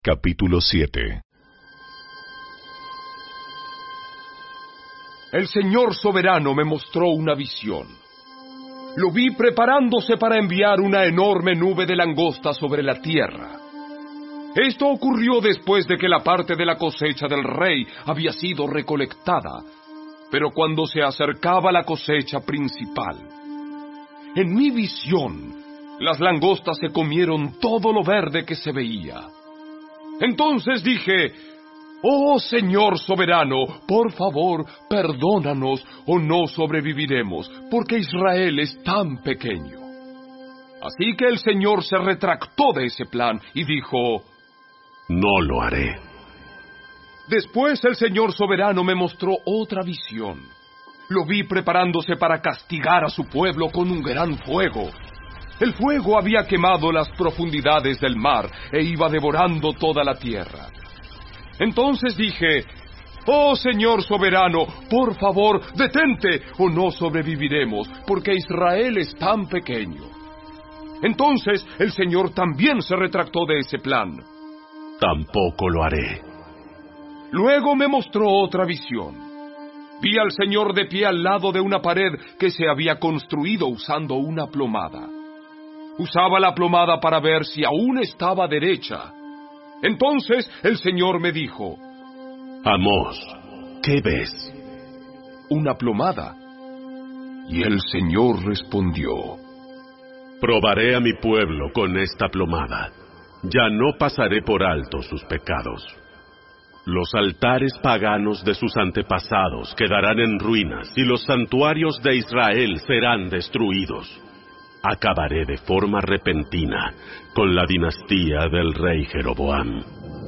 Capítulo 7. El Señor soberano me mostró una visión. Lo vi preparándose para enviar una enorme nube de langosta sobre la tierra. Esto ocurrió después de que la parte de la cosecha del rey había sido recolectada, pero cuando se acercaba la cosecha principal. En mi visión, las langostas se comieron todo lo verde que se veía. Entonces dije: «Oh Señor soberano, por favor, perdónanos o no sobreviviremos, porque Israel es tan pequeño». Así que el Señor se retractó de ese plan y dijo: «No lo haré». Después el Señor soberano me mostró otra visión. Lo vi preparándose para castigar a su pueblo con un gran fuego. El fuego había quemado las profundidades del mar e iba devorando toda la tierra. Entonces dije: «Oh Señor soberano, por favor, detente o no sobreviviremos, porque Israel es tan pequeño». Entonces el Señor también se retractó de ese plan. «Tampoco lo haré». Luego me mostró otra visión. Vi al Señor de pie al lado de una pared que se había construido usando una plomada. Usaba la plomada para ver si aún estaba derecha. Entonces el Señor me dijo: «Amós, ¿qué ves?» «Una plomada». Y el Señor respondió: «Probaré a mi pueblo con esta plomada. Ya no pasaré por alto sus pecados. Los altares paganos de sus antepasados quedarán en ruinas y los santuarios de Israel serán destruidos. Acabaré de forma repentina con la dinastía del rey Jeroboam».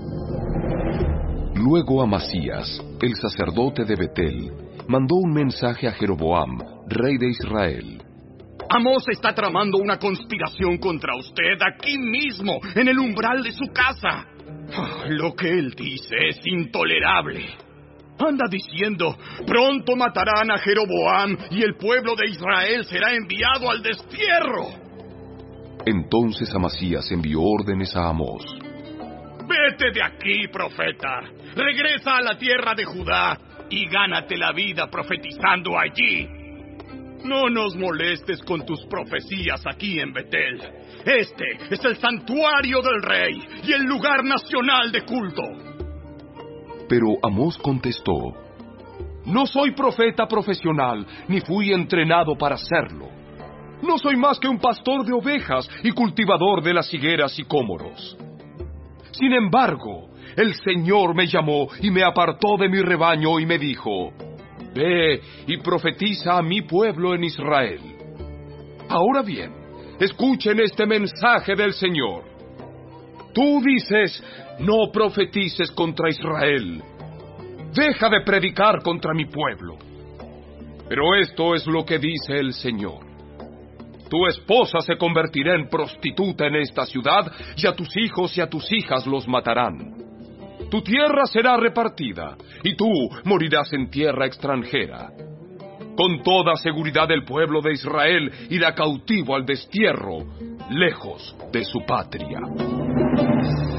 Luego Amasías, el sacerdote de Betel, mandó un mensaje a Jeroboam, rey de Israel. «Amós está tramando una conspiración contra usted aquí mismo, en el umbral de su casa. Lo que él dice es intolerable. Anda diciendo: pronto matarán a Jeroboam y el pueblo de Israel será enviado al destierro». Entonces Amasías envió órdenes a Amós: «Vete de aquí, profeta. Regresa a la tierra de Judá y gánate la vida profetizando allí. No nos molestes con tus profecías aquí en Betel. Este es el santuario del rey y el lugar nacional de culto». Pero Amós contestó: «No soy profeta profesional, ni fui entrenado para serlo. No soy más que un pastor de ovejas y cultivador de las higueras y cómoros. Sin embargo, el Señor me llamó y me apartó de mi rebaño y me dijo: ve y profetiza a mi pueblo en Israel. Ahora bien, escuchen este mensaje del Señor. Tú dices: no profetices contra Israel. Deja de predicar contra mi pueblo. Pero esto es lo que dice el Señor: tu esposa se convertirá en prostituta en esta ciudad, y a tus hijos y a tus hijas los matarán. Tu tierra será repartida, y tú morirás en tierra extranjera. Con toda seguridad el pueblo de Israel irá cautivo al destierro, lejos de su patria».